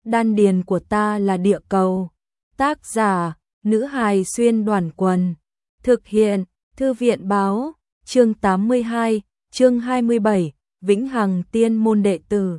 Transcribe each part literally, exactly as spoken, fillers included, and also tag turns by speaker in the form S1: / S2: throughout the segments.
S1: Đan điền của ta là địa cầu. Tác giả, nữ hài xuyên đoàn quần. Thực hiện, thư viện báo, chương tám mươi hai, chương hai mươi bảy, Vĩnh Hằng tiên môn đệ tử.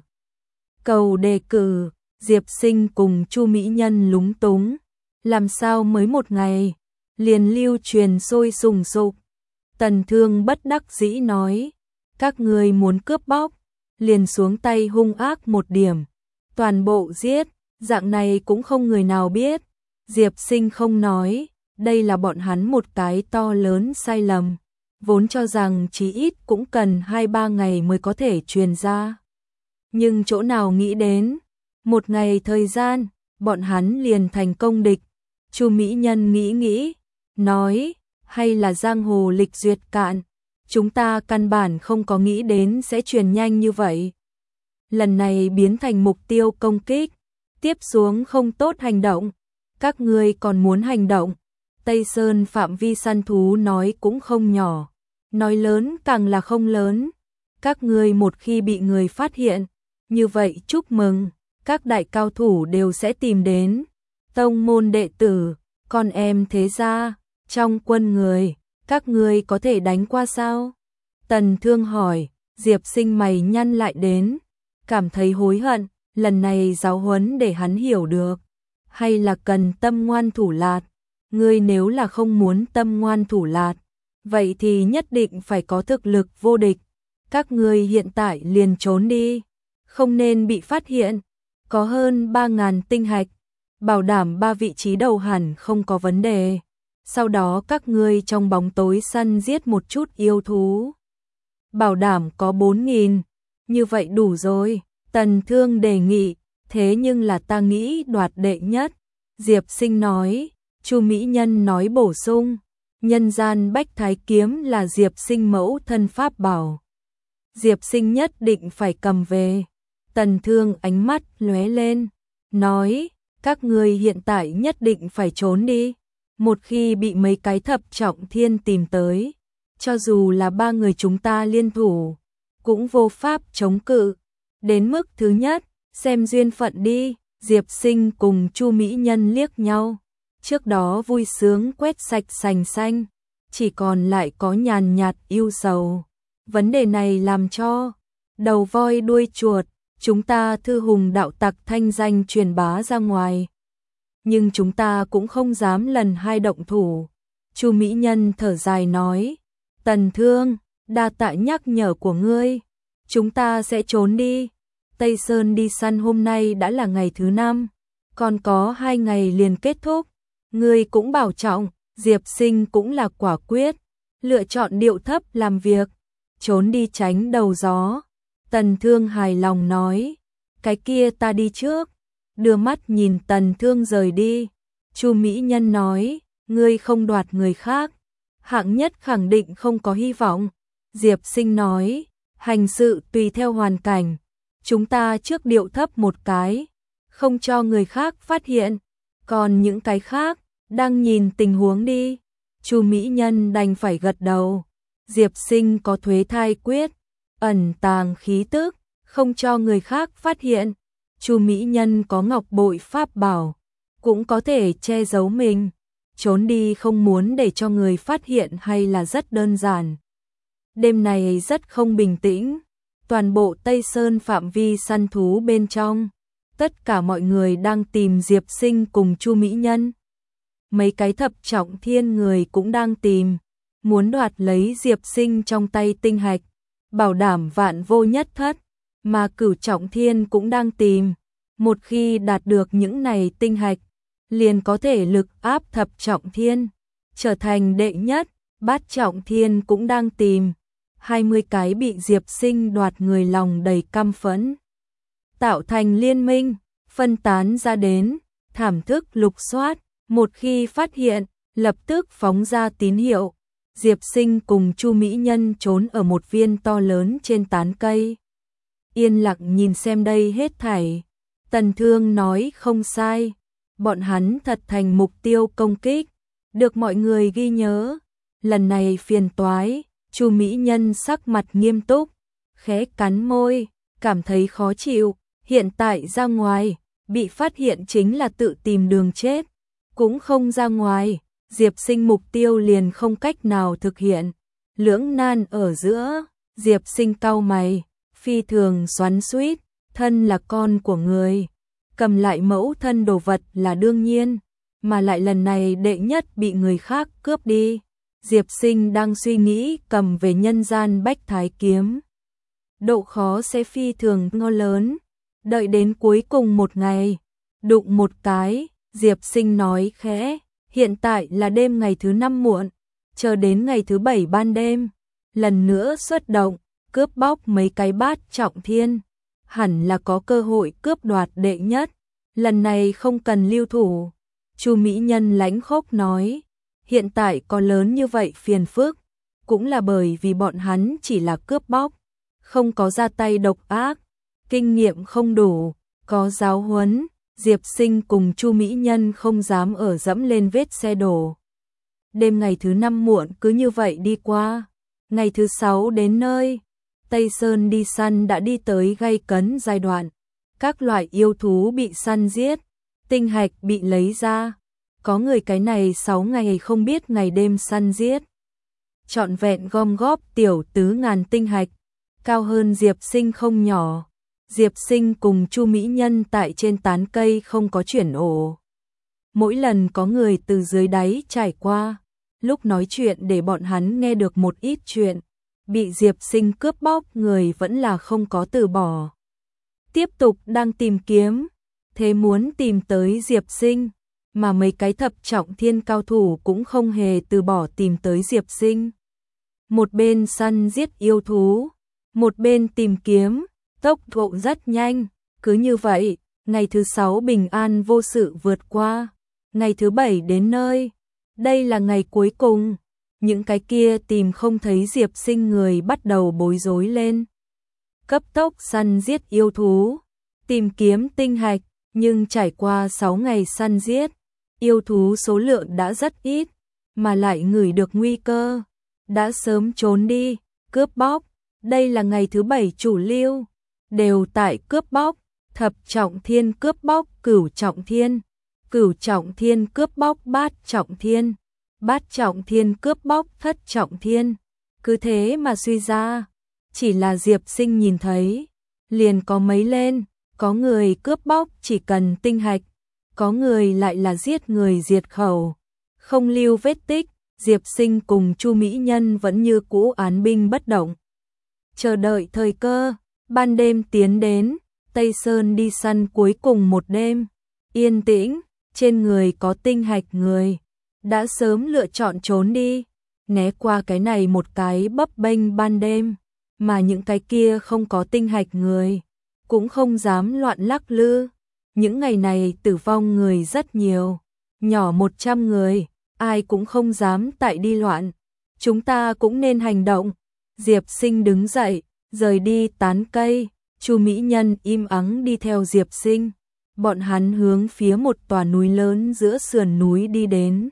S1: Cầu đề cử, Diệp Sinh cùng Chu Mỹ Nhân lúng túng. Làm sao mới một ngày, liền lưu truyền sôi sùng sục. Tần Thương bất đắc dĩ nói, các ngươi muốn cướp bóc, liền xuống tay hung ác một điểm. Toàn bộ giết, dạng này cũng không người nào biết. Diệp Sinh không nói, đây là bọn hắn một cái to lớn sai lầm. Vốn cho rằng chí ít cũng cần hai ba ngày mới có thể truyền ra. Nhưng chỗ nào nghĩ đến, một ngày thời gian, bọn hắn liền thành công địch. Chu Mỹ Nhân nghĩ nghĩ, nói, hay là giang hồ lịch duyệt cạn, chúng ta căn bản không có nghĩ đến sẽ truyền nhanh như vậy. Lần này biến thành mục tiêu công kích, tiếp xuống không tốt hành động, các ngươi còn muốn hành động. Tây Sơn phạm vi săn thú nói cũng không nhỏ, nói lớn càng là không lớn. Các ngươi một khi bị người phát hiện, như vậy chúc mừng, các đại cao thủ đều sẽ tìm đến. Tông môn đệ tử, con em thế gia, trong quân người, các ngươi có thể đánh qua sao? Tần Thương hỏi. Diệp Sinh mày nhăn lại đến, cảm thấy hối hận, lần này giáo huấn để hắn hiểu được, hay là cần tâm ngoan thủ lạt. Ngươi nếu là không muốn tâm ngoan thủ lạt, vậy thì nhất định phải có thực lực vô địch. Các ngươi hiện tại liền trốn đi, không nên bị phát hiện. Có hơn ba ngàn tinh hạch, bảo đảm ba vị trí đầu hẳn không có vấn đề. Sau đó các ngươi trong bóng tối săn giết một chút yêu thú, bảo đảm có bốn nghìn, như vậy đủ rồi. Tần Thương đề nghị, thế nhưng là ta nghĩ đoạt đệ nhất. Diệp Sinh nói. Chu Mỹ Nhân nói bổ sung, nhân gian bách thái kiếm là Diệp Sinh mẫu thân pháp bảo, Diệp Sinh nhất định phải cầm về. Tần Thương ánh mắt lóe lên, nói, các ngươi hiện tại nhất định phải trốn đi. Một khi bị mấy cái thập trọng thiên tìm tới, cho dù là ba người chúng ta liên thủ, cũng vô pháp chống cự. Đến mức thứ nhất, xem duyên phận đi. Diệp Sinh cùng Chu Mỹ Nhân liếc nhau. Trước đó vui sướng quét sạch sành xanh, chỉ còn lại có nhàn nhạt yêu sầu. Vấn đề này làm cho đầu voi đuôi chuột, chúng ta thư hùng đạo tặc thanh danh truyền bá ra ngoài. Nhưng chúng ta cũng không dám lần hai động thủ. Chu Mỹ Nhân thở dài nói, Tần Thương, đa tạ nhắc nhở của ngươi, chúng ta sẽ trốn đi. Tây Sơn đi săn hôm nay đã là ngày thứ năm, còn có hai ngày liền kết thúc. Ngươi cũng bảo trọng. Diệp Sinh cũng là quả quyết, lựa chọn điệu thấp làm việc, trốn đi tránh đầu gió. Tần Thương hài lòng nói, cái kia ta đi trước. Đưa mắt nhìn Tần Thương rời đi. Chu Mỹ Nhân nói, ngươi không đoạt người khác, hạng nhất khẳng định không có hy vọng. Diệp Sinh nói, hành sự tùy theo hoàn cảnh, chúng ta trước điệu thấp một cái, không cho người khác phát hiện, còn những cái khác, đang nhìn tình huống đi. Chu Mỹ Nhân đành phải gật đầu. Diệp Sinh có thuế thai quyết, ẩn tàng khí tức, không cho người khác phát hiện. Chu Mỹ Nhân có ngọc bội pháp bảo, cũng có thể che giấu mình. Trốn đi không muốn để cho người phát hiện hay là rất đơn giản. Đêm này rất không bình tĩnh. Toàn bộ Tây Sơn phạm vi săn thú bên trong, tất cả mọi người đang tìm Diệp Sinh cùng Chu Mỹ Nhân. Mấy cái thập trọng thiên người cũng đang tìm, muốn đoạt lấy Diệp Sinh trong tay tinh hạch, bảo đảm vạn vô nhất thất. Mà cửu trọng thiên cũng đang tìm, một khi đạt được những này tinh hạch, liền có thể lực áp thập trọng thiên, trở thành đệ nhất. Bát trọng thiên cũng đang tìm, hai mươi cái bị Diệp Sinh đoạt người lòng đầy căm phẫn, tạo thành liên minh, phân tán ra đến, thảm thức lục soát. Một khi phát hiện, lập tức phóng ra tín hiệu. Diệp Sinh cùng Chu Mỹ Nhân trốn ở một viên to lớn trên tán cây, yên lặng nhìn xem đây hết thảy. Tần Thương nói không sai, bọn hắn thật thành mục tiêu công kích, được mọi người ghi nhớ. Lần này phiền toái. Chu Mỹ Nhân sắc mặt nghiêm túc, khẽ cắn môi, cảm thấy khó chịu. Hiện tại ra ngoài, bị phát hiện chính là tự tìm đường chết, cũng không ra ngoài, Diệp Sinh mục tiêu liền không cách nào thực hiện. Lưỡng nan ở giữa, Diệp Sinh cau mày, phi thường xoắn xuýt, thân là con của người, cầm lại mẫu thân đồ vật là đương nhiên, mà lại lần này đệ nhất bị người khác cướp đi. Diệp Sinh đang suy nghĩ cầm về nhân gian bách thái kiếm. Độ khó sẽ phi thường ngô lớn, đợi đến cuối cùng một ngày, đụng một cái, Diệp Sinh nói khẽ, hiện tại là đêm ngày thứ năm muộn, chờ đến ngày thứ bảy ban đêm, lần nữa xuất động, cướp bóc mấy cái bát trọng thiên, hẳn là có cơ hội cướp đoạt đệ nhất, lần này không cần lưu thủ. Chu Mỹ Nhân lãnh khốc nói, hiện tại có lớn như vậy phiền phức, cũng là bởi vì bọn hắn chỉ là cướp bóc, không có ra tay độc ác, kinh nghiệm không đủ, có giáo huấn, Diệp Sinh cùng Chu Mỹ Nhân không dám ở dẫm lên vết xe đổ. Đêm ngày thứ năm muộn cứ như vậy đi qua, ngày thứ sáu đến nơi, Tây Sơn đi săn đã đi tới gay cấn giai đoạn, các loại yêu thú bị săn giết, tinh hạch bị lấy ra, có người cái này sáu ngày không biết ngày đêm săn giết. Trọn vẹn gom góp tiểu tứ ngàn tinh hạch, cao hơn Diệp Sinh không nhỏ. Diệp Sinh cùng Chu Mỹ Nhân tại trên tán cây không có chuyển ổ. Mỗi lần có người từ dưới đáy trải qua, lúc nói chuyện để bọn hắn nghe được một ít chuyện, bị Diệp Sinh cướp bóc người vẫn là không có từ bỏ. Tiếp tục đang tìm kiếm, thế muốn tìm tới Diệp Sinh, mà mấy cái thập trọng thiên cao thủ cũng không hề từ bỏ tìm tới Diệp Sinh. Một bên săn giết yêu thú, một bên tìm kiếm, tốc độ rất nhanh, cứ như vậy, ngày thứ sáu bình an vô sự vượt qua, ngày thứ bảy đến nơi, đây là ngày cuối cùng, những cái kia tìm không thấy Diệp Sinh người bắt đầu bối rối lên. Cấp tốc săn giết yêu thú, tìm kiếm tinh hạch, nhưng trải qua sáu ngày săn giết, yêu thú số lượng đã rất ít, mà lại ngửi được nguy cơ, đã sớm trốn đi, cướp bóc, đây là ngày thứ bảy chủ lưu, đều tại cướp bóc, thập trọng thiên cướp bóc cửu trọng thiên, cửu trọng thiên cướp bóc bát trọng thiên, bát trọng thiên cướp bóc thất trọng thiên, cứ thế mà suy ra, chỉ là Diệp Sinh nhìn thấy, liền có mấy lên, có người cướp bóc chỉ cần tinh hạch, có người lại là giết người diệt khẩu, không lưu vết tích, Diệp Sinh cùng Chu Mỹ Nhân vẫn như cũ án binh bất động. Chờ đợi thời cơ, ban đêm tiến đến, Tây Sơn đi săn cuối cùng một đêm, yên tĩnh, trên người có tinh hạch người, đã sớm lựa chọn trốn đi, né qua cái này một cái bấp bênh ban đêm, mà những cái kia không có tinh hạch người, cũng không dám loạn lắc lư. Những ngày này tử vong người rất nhiều, nhỏ một trăm người, ai cũng không dám tại đi loạn, chúng ta cũng nên hành động. Diệp Sinh đứng dậy, rời đi tán cây, Chu Mỹ Nhân im ắng đi theo Diệp Sinh, bọn hắn hướng phía một tòa núi lớn giữa sườn núi đi đến.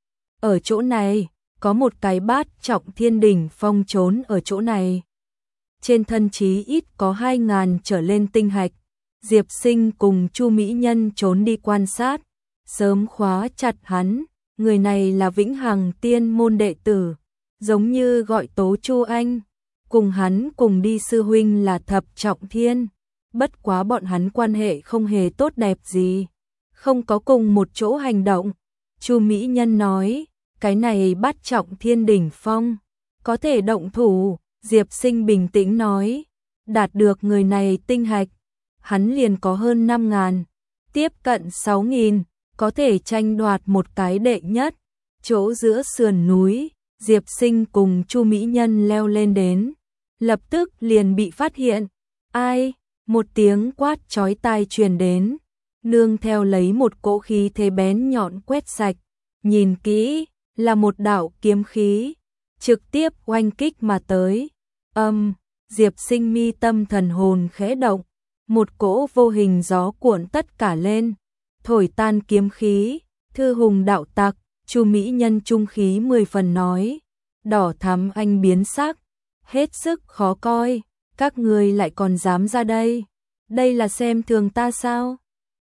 S1: Ở chỗ này, có một cái bát trọng thiên đỉnh phong trốn ở chỗ này. Trên thân chí ít có hai ngàn trở lên tinh hạch. Diệp Sinh cùng Chu Mỹ Nhân trốn đi quan sát, sớm khóa chặt hắn, người này là Vĩnh Hằng Tiên môn đệ tử, giống như gọi Tố Chu Anh, cùng hắn cùng đi sư huynh là thập trọng thiên, bất quá bọn hắn quan hệ không hề tốt đẹp gì, không có cùng một chỗ hành động. Chu Mỹ Nhân nói, cái này bát trọng thiên đỉnh phong, có thể động thủ. Diệp Sinh bình tĩnh nói, đạt được người này tinh hạch, hắn liền có hơn năm ngàn, tiếp cận sáu nghìn, có thể tranh đoạt một cái đệ nhất. Chỗ giữa sườn núi, Diệp Sinh cùng Chu Mỹ Nhân leo lên đến, lập tức liền bị phát hiện. Ai? Một tiếng quát chói tai truyền đến, nương theo lấy một cỗ khí thế bén nhọn quét sạch, nhìn kỹ, là một đạo kiếm khí, trực tiếp oanh kích mà tới. Âm, Diệp Sinh mi tâm thần hồn khẽ động, một cỗ vô hình gió cuộn tất cả lên, thổi tan kiếm khí. Thư hùng đạo tặc, Chu Mỹ Nhân trung khí mười phần nói, đỏ thắm anh biến sắc, hết sức khó coi, các người lại còn dám ra đây, đây là xem thường ta sao?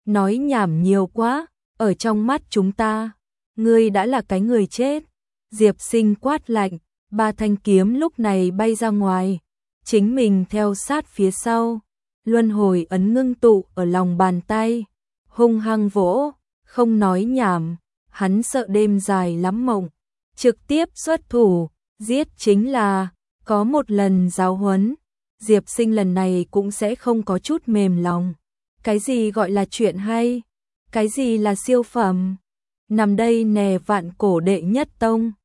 S1: nói nhảm nhiều quá, ở trong mắt chúng ta, ngươi đã là cái người chết. Diệp Sinh quát lạnh, ba thanh kiếm lúc này bay ra ngoài, chính mình theo sát phía sau, luân hồi ấn ngưng tụ ở lòng bàn tay, hung hăng vỗ, không nói nhảm, hắn sợ đêm dài lắm mộng, trực tiếp xuất thủ, giết chính là, có một lần giáo huấn, Diệp Sinh lần này cũng sẽ không có chút mềm lòng. Cái gì gọi là chuyện hay? Cái gì là siêu phẩm? Nằm đây nè vạn cổ đệ nhất tông.